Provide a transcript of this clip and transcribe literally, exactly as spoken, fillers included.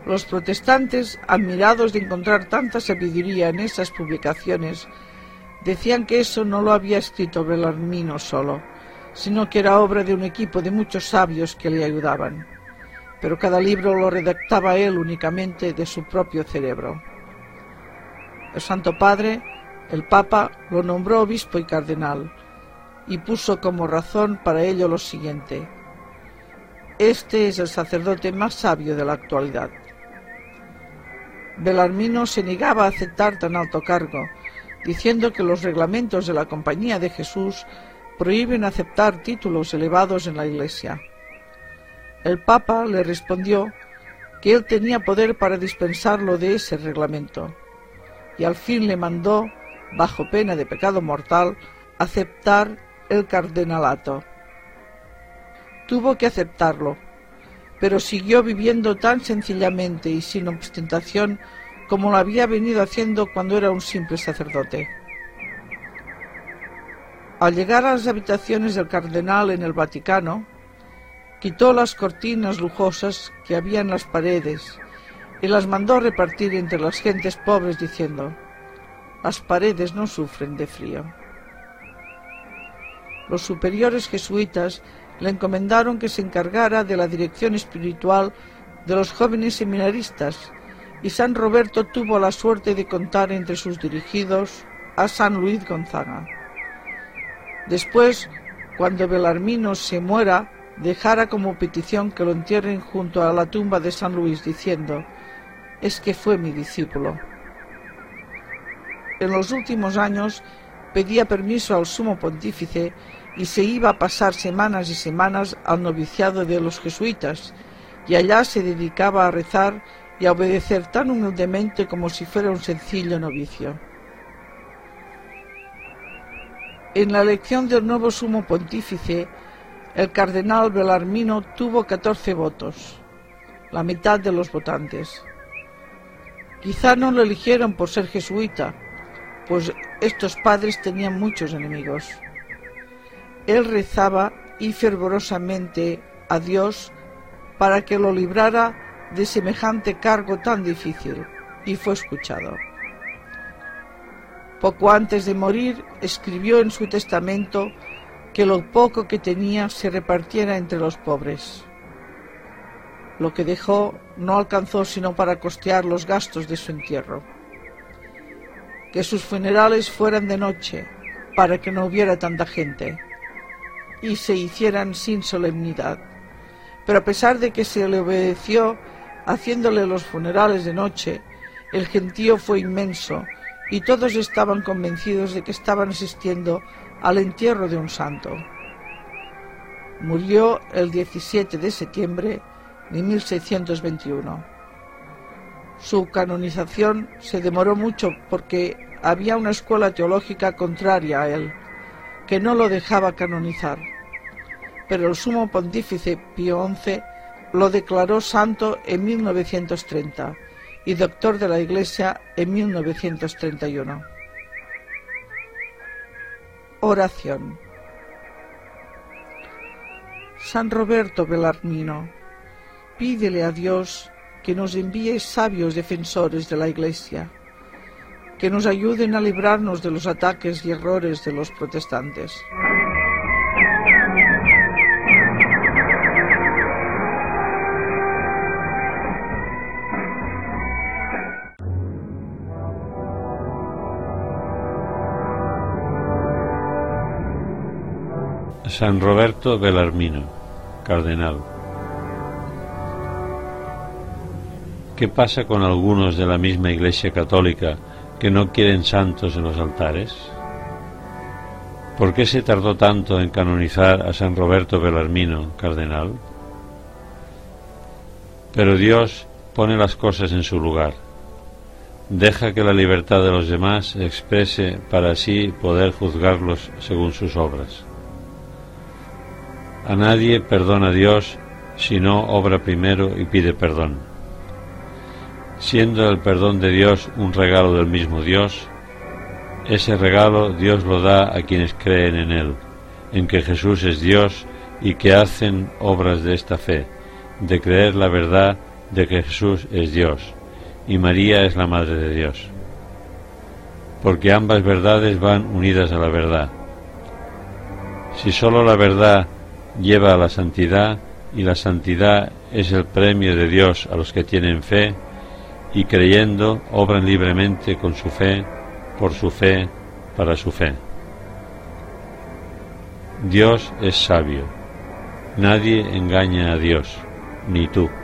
Los protestantes, admirados de encontrar tanta sabiduría en esas publicaciones, decían que eso no lo había escrito Belarmino solo, sino que era obra de un equipo de muchos sabios que le ayudaban, pero cada libro lo redactaba él únicamente de su propio cerebro. El Santo Padre, el Papa, lo nombró obispo y cardenal, y puso como razón para ello lo siguiente: este es el sacerdote más sabio de la actualidad. Belarmino se negaba a aceptar tan alto cargo, diciendo que los reglamentos de la Compañía de Jesús prohíben aceptar títulos elevados en la Iglesia. El Papa le respondió que él tenía poder para dispensarlo de ese reglamento, y al fin le mandó, bajo pena de pecado mortal, aceptar el cardenalato. Tuvo que aceptarlo, pero siguió viviendo tan sencillamente y sin ostentación como lo había venido haciendo cuando era un simple sacerdote. Al llegar a las habitaciones del cardenal en el Vaticano, quitó las cortinas lujosas que había en las paredes y las mandó repartir entre las gentes pobres, diciendo: las paredes no sufren de frío. Los superiores jesuitas le encomendaron que se encargara de la dirección espiritual de los jóvenes seminaristas, y San Roberto tuvo la suerte de contar entre sus dirigidos a San Luis Gonzaga. Después, cuando Belarmino se muera, dejara como petición que lo entierren junto a la tumba de San Luis, diciendo: es que fue mi discípulo. En los últimos años pedía permiso al sumo pontífice y se iba a pasar semanas y semanas al noviciado de los jesuitas, y allá se dedicaba a rezar y a obedecer tan humildemente como si fuera un sencillo novicio. En la elección del nuevo sumo pontífice, el cardenal Belarmino tuvo catorce votos, la mitad de los votantes. Quizá no lo eligieron por ser jesuita, pues estos padres tenían muchos enemigos. Él rezaba y fervorosamente a Dios para que lo librara de semejante cargo tan difícil, y fue escuchado. Poco antes de morir, escribió en su testamento que lo poco que tenía se repartiera entre los pobres. Lo que dejó no alcanzó sino para costear los gastos de su entierro. Que sus funerales fueran de noche, para que no hubiera tanta gente, y se hicieran sin solemnidad. Pero a pesar de que se le obedeció haciéndole los funerales de noche, el gentío fue inmenso, y todos estaban convencidos de que estaban asistiendo al entierro de un santo. Murió el diecisiete de septiembre de mil seiscientos veintiuno. Su canonización se demoró mucho porque había una escuela teológica contraria a él, que no lo dejaba canonizar, pero el sumo pontífice Pío once lo declaró santo en mil novecientos treinta y doctor de la Iglesia en mil novecientos treinta y uno. Oración. San Roberto Belarmino, pídele a Dios que nos envíe sabios defensores de la Iglesia, que nos ayuden a librarnos de los ataques y errores de los protestantes. San Roberto Belarmino, cardenal. ¿Qué pasa con algunos de la misma Iglesia Católica que no quieren santos en los altares? ¿Por qué se tardó tanto en canonizar a San Roberto Belarmino, cardenal? Pero Dios pone las cosas en su lugar. Deja que la libertad de los demás exprese para así poder juzgarlos según sus obras. A nadie perdona Dios si no obra primero y pide perdón. Siendo el perdón de Dios un regalo del mismo Dios, ese regalo Dios lo da a quienes creen en Él, en que Jesús es Dios y que hacen obras de esta fe, de creer la verdad de que Jesús es Dios y María es la Madre de Dios, porque ambas verdades van unidas a la verdad. Si sólo la verdad lleva a la santidad, y la santidad es el premio de Dios a los que tienen fe, y creyendo obran libremente con su fe, por su fe, para su fe. Dios es sabio. Nadie engaña a Dios, ni tú.